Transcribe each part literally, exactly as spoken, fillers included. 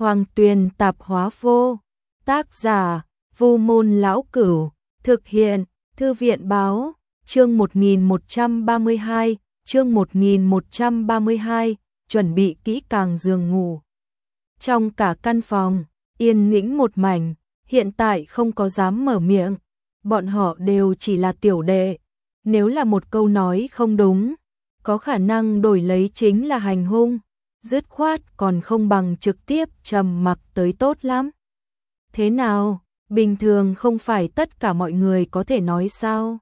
Hoàng Tuyền tạp hóa vô. Tác giả, Vu Môn Lão Cửu. Thực hiện, Thư viện Báo. Chương một nghìn một trăm ba mươi hai, chương một nghìn một trăm ba mươi hai, chuẩn bị kỹ càng giường ngủ. Trong cả căn phòng, yên tĩnh một mảnh, hiện tại không có dám mở miệng. Bọn họ đều chỉ là tiểu đệ. Nếu là một câu nói không đúng, có khả năng đổi lấy chính là hành hung. Dứt khoát còn không bằng trực tiếp trầm mặc tới tốt lắm. Thế nào, bình thường không phải tất cả mọi người có thể nói sao?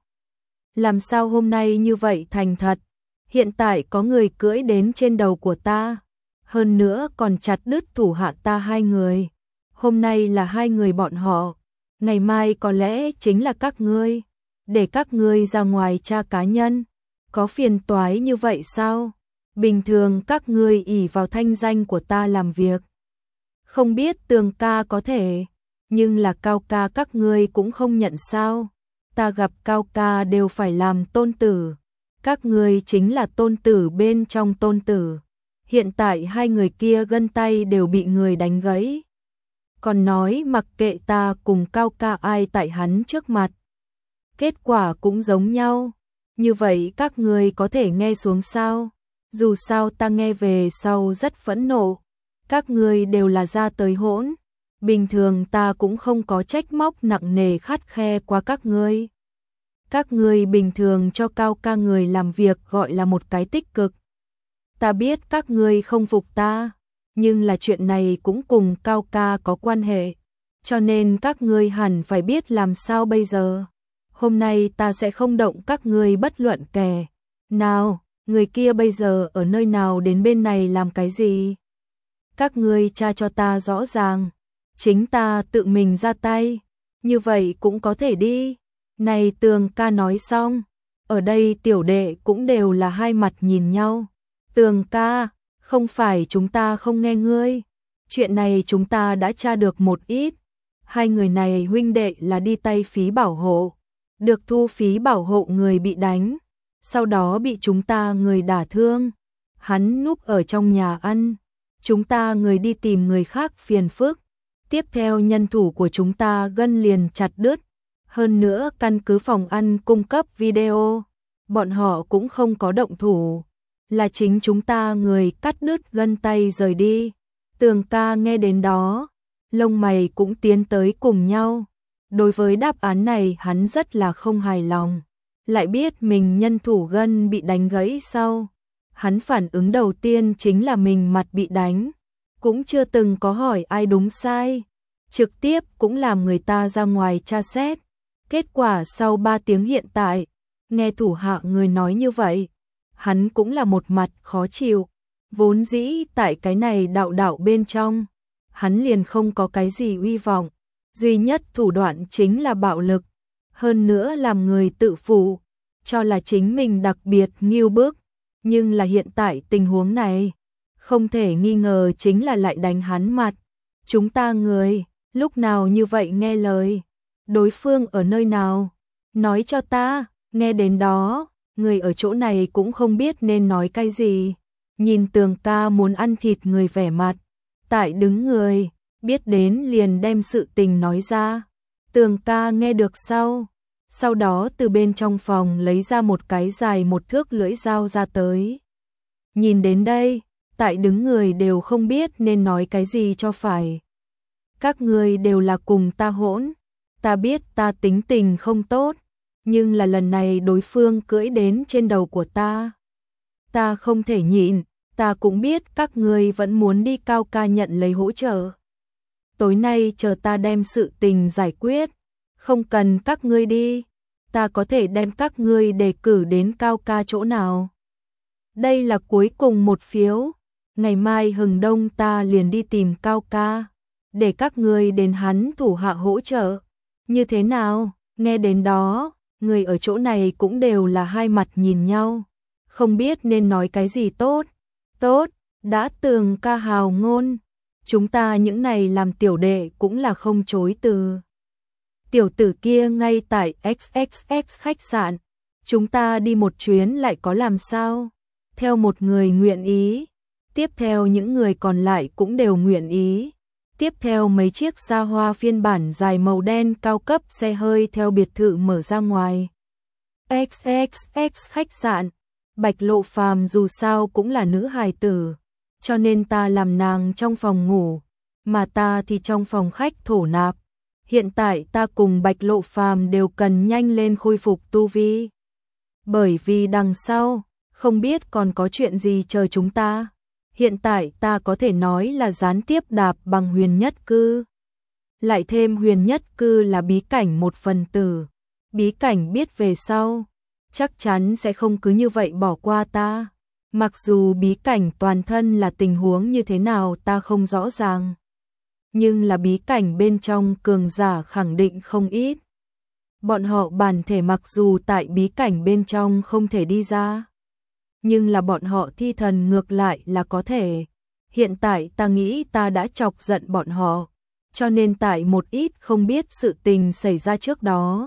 Làm sao hôm nay như vậy thành thật? Hiện tại có người cưỡi đến trên đầu của ta, hơn nữa còn chặt đứt thủ hạ ta hai người. Hôm nay là hai người bọn họ, ngày mai có lẽ chính là các ngươi. Để các ngươi ra ngoài tra cá nhân, có phiền toái như vậy sao? Bình thường các ngươi ỷ vào thanh danh của ta làm việc. Không biết Tường ca có thể, nhưng là Cao ca các ngươi cũng không nhận sao? Ta gặp Cao ca đều phải làm tôn tử. Các ngươi chính là tôn tử bên trong tôn tử. Hiện tại hai người kia gân tay đều bị người đánh gãy. Còn nói mặc kệ ta cùng Cao ca ai tại hắn trước mặt. Kết quả cũng giống nhau. Như vậy các ngươi có thể nghe xuống sao? Dù sao ta nghe về sau rất phẫn nộ. Các ngươi đều là ra tới hỗn. Bình thường ta cũng không có trách móc nặng nề khắt khe qua các ngươi. Các ngươi bình thường cho Cao ca người làm việc gọi là một cái tích cực. Ta biết các ngươi không phục ta, nhưng là chuyện này cũng cùng Cao ca có quan hệ. Cho nên các ngươi hẳn phải biết làm sao bây giờ. Hôm nay ta sẽ không động các ngươi bất luận kẻ nào. Người kia bây giờ ở nơi nào đến bên này làm cái gì? Các ngươi tra cho ta rõ ràng. Chính ta tự mình ra tay. Như vậy cũng có thể đi. Này Tường ca nói xong. Ở đây tiểu đệ cũng đều là hai mặt nhìn nhau. Tường ca, không phải chúng ta không nghe ngươi. Chuyện này chúng ta đã tra được một ít. Hai người này huynh đệ là đi tay phí bảo hộ. Được thu phí bảo hộ người bị đánh. Sau đó bị chúng ta người đả thương. Hắn núp ở trong nhà ăn. Chúng ta người đi tìm người khác phiền phức. Tiếp theo nhân thủ của chúng ta gân liền chặt đứt. Hơn nữa căn cứ phòng ăn cung cấp video. Bọn họ cũng không có động thủ. Là chính chúng ta người cắt đứt gân tay rời đi. Tường ca nghe đến đó. Lông mày cũng tiến tới cùng nhau. Đối với đáp án này hắn rất là không hài lòng. Lại biết mình nhân thủ gân bị đánh gãy sau. Hắn phản ứng đầu tiên chính là mình mặt bị đánh. Cũng chưa từng có hỏi ai đúng sai. Trực tiếp cũng làm người ta ra ngoài tra xét. Kết quả sau ba tiếng hiện tại, nghe thủ hạ người nói như vậy. Hắn cũng là một mặt khó chịu. Vốn dĩ tại cái này đạo đạo bên trong. Hắn liền không có cái gì uy vọng. Duy nhất thủ đoạn chính là bạo lực. Hơn nữa làm người tự phụ, cho là chính mình đặc biệt nghiêu bức. Nhưng là hiện tại tình huống này, không thể nghi ngờ chính là lại đánh hắn mặt. Chúng ta người, lúc nào như vậy nghe lời? Đối phương ở nơi nào? Nói cho ta, nghe đến đó, người ở chỗ này cũng không biết nên nói cái gì. Nhìn Tường ca muốn ăn thịt người vẻ mặt. Tại đứng người, biết đến liền đem sự tình nói ra. Tường ca nghe được sau. Sau đó từ bên trong phòng lấy ra một cái dài một thước lưỡi dao ra tới. Nhìn đến đây, tại đứng người đều không biết nên nói cái gì cho phải. Các người đều là cùng ta hỗn. Ta biết ta tính tình không tốt, nhưng là lần này đối phương cưỡi đến trên đầu của ta. Ta không thể nhịn, ta cũng biết các người vẫn muốn đi Cao ca nhận lấy hỗ trợ. Tối nay chờ ta đem sự tình giải quyết. Không cần các ngươi đi, ta có thể đem các ngươi đề cử đến Cao ca chỗ nào. Đây là cuối cùng một phiếu, ngày mai hừng đông ta liền đi tìm Cao ca, để các ngươi đến hắn thủ hạ hỗ trợ. Như thế nào, nghe đến đó, người ở chỗ này cũng đều là hai mặt nhìn nhau, không biết nên nói cái gì tốt. Tốt, đã Tường ca hào ngôn, chúng ta những này làm tiểu đệ cũng là không chối từ. Tiểu tử kia ngay tại ích ích ích khách sạn. Chúng ta đi một chuyến lại có làm sao? Theo một người nguyện ý. Tiếp theo những người còn lại cũng đều nguyện ý. Tiếp theo mấy chiếc xa hoa phiên bản dài màu đen cao cấp xe hơi theo biệt thự mở ra ngoài. ích ích ích khách sạn. Bạch Lộ Phàm dù sao cũng là nữ hài tử, cho nên ta làm nàng trong phòng ngủ, mà ta thì trong phòng khách thổ nạp. Hiện tại ta cùng Bạch Lộ Phàm đều cần nhanh lên khôi phục tu vi. Bởi vì đằng sau, không biết còn có chuyện gì chờ chúng ta. Hiện tại ta có thể nói là gián tiếp đạp bằng huyền nhất cư. Lại thêm huyền nhất cư là bí cảnh một phần tử. Bí cảnh biết về sau, chắc chắn sẽ không cứ như vậy bỏ qua ta. Mặc dù bí cảnh toàn thân là tình huống như thế nào ta không rõ ràng. Nhưng là bí cảnh bên trong cường giả khẳng định không ít. Bọn họ bản thể mặc dù tại bí cảnh bên trong không thể đi ra, nhưng là bọn họ thi thần ngược lại là có thể. Hiện tại ta nghĩ ta đã chọc giận bọn họ, cho nên tại một ít không biết sự tình xảy ra trước đó,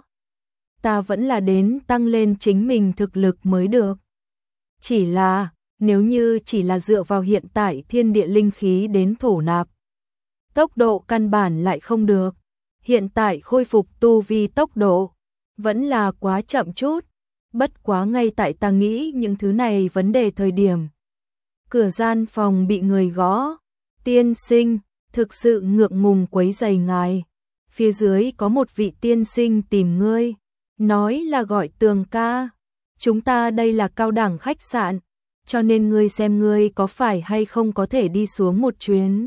ta vẫn là đến tăng lên chính mình thực lực mới được. Chỉ là, nếu như chỉ là dựa vào hiện tại thiên địa linh khí đến thổ nạp, tốc độ căn bản lại không được. Hiện tại khôi phục tu vi tốc độ vẫn là quá chậm chút. Bất quá ngay tại ta nghĩ những thứ này vấn đề thời điểm, cửa gian phòng bị người gõ. Tiên sinh, thực sự ngượng ngùng quấy rầy ngài. Phía dưới có một vị tiên sinh tìm ngươi, nói là gọi Tường ca. Chúng ta đây là cao đẳng khách sạn, cho nên ngươi xem ngươi có phải hay không có thể đi xuống một chuyến.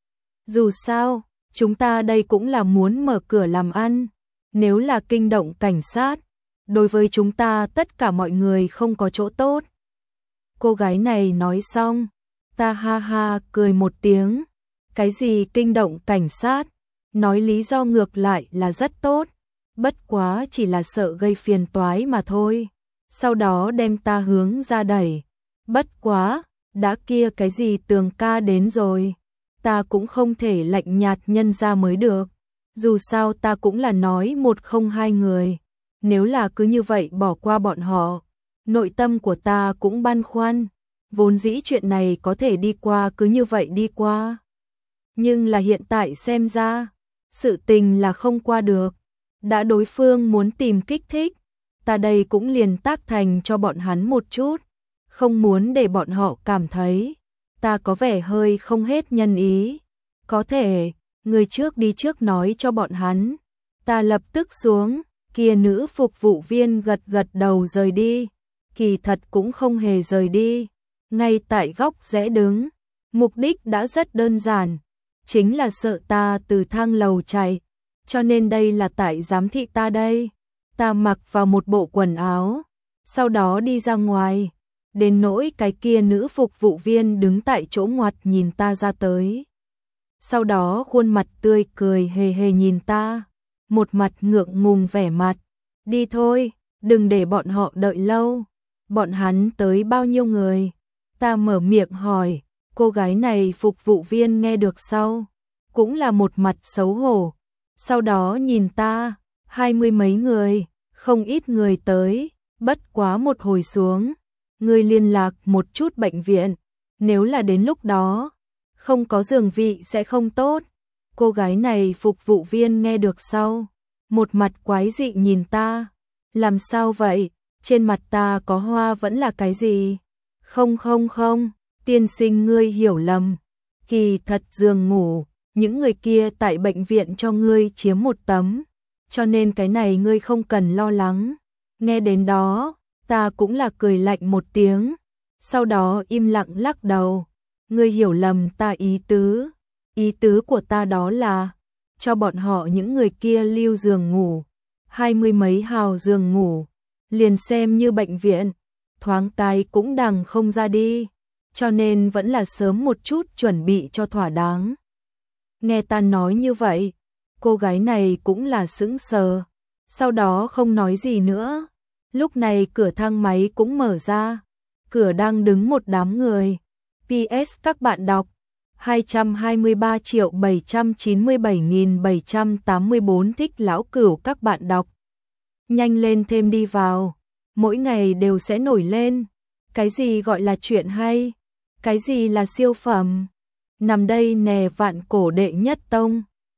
Dù sao, chúng ta đây cũng là muốn mở cửa làm ăn. Nếu là kinh động cảnh sát, đối với chúng ta tất cả mọi người không có chỗ tốt. Cô gái này nói xong, ta ha ha cười một tiếng. Cái gì kinh động cảnh sát, nói lý do ngược lại là rất tốt. Bất quá chỉ là sợ gây phiền toái mà thôi. Sau đó đem ta hướng ra đẩy. Bất quá, đã kia cái gì Tường ca đến rồi, ta cũng không thể lạnh nhạt nhân ra mới được. Dù sao ta cũng là nói một không hai người. Nếu là cứ như vậy bỏ qua bọn họ, nội tâm của ta cũng băn khoăn. Vốn dĩ chuyện này có thể đi qua cứ như vậy đi qua. Nhưng là hiện tại xem ra, sự tình là không qua được. Đã đối phương muốn tìm kích thích, ta đây cũng liền tác thành cho bọn hắn một chút. Không muốn để bọn họ cảm thấy ta có vẻ hơi không hết nhân ý. Có thể, người trước đi trước nói cho bọn hắn. Ta lập tức xuống, kia nữ phục vụ viên gật gật đầu rời đi. Kỳ thật cũng không hề rời đi. Ngay tại góc rẽ đứng, mục đích đã rất đơn giản. Chính là sợ ta từ thang lầu chạy. Cho nên đây là tại giám thị ta đây. Ta mặc vào một bộ quần áo, sau đó đi ra ngoài. Đến nỗi cái kia nữ phục vụ viên đứng tại chỗ ngoặt nhìn ta ra tới. Sau đó khuôn mặt tươi cười hề hề nhìn ta, một mặt ngượng ngùng vẻ mặt. Đi thôi, đừng để bọn họ đợi lâu. Bọn hắn tới bao nhiêu người? Ta mở miệng hỏi, cô gái này phục vụ viên nghe được sau, cũng là một mặt xấu hổ. Sau đó nhìn ta, hai mươi mấy người, không ít người tới, bất quá một hồi xuống. Người liên lạc một chút bệnh viện, nếu là đến lúc đó không có giường vị sẽ không tốt. Cô gái này phục vụ viên nghe được sau, một mặt quái dị nhìn ta. Làm sao vậy? Trên mặt ta có hoa vẫn là cái gì? Không không không, tiên sinh ngươi hiểu lầm. Kỳ thật giường ngủ, những người kia tại bệnh viện cho ngươi chiếm một tấm, cho nên cái này ngươi không cần lo lắng. Nghe đến đó, ta cũng là cười lạnh một tiếng, sau đó im lặng lắc đầu. Ngươi hiểu lầm ta ý tứ. Ý tứ của ta đó là cho bọn họ những người kia lưu giường ngủ, hai mươi mấy hào giường ngủ, liền xem như bệnh viện, thoáng cái cũng đằng không ra đi, cho nên vẫn là sớm một chút chuẩn bị cho thỏa đáng. Nghe ta nói như vậy, cô gái này cũng là sững sờ, sau đó không nói gì nữa. Lúc này cửa thang máy cũng mở ra, cửa đang đứng một đám người. pê ét các bạn đọc, hai trăm hai mươi ba triệu bảy trăm chín mươi bảy nghìn bảy trăm tám mươi bốn thích lão cửu các bạn đọc. Nhanh lên thêm đi vào, mỗi ngày đều sẽ nổi lên. Cái gì gọi là chuyện hay? Cái gì là siêu phẩm? nằm đây nè vạn cổ đệ nhất tông.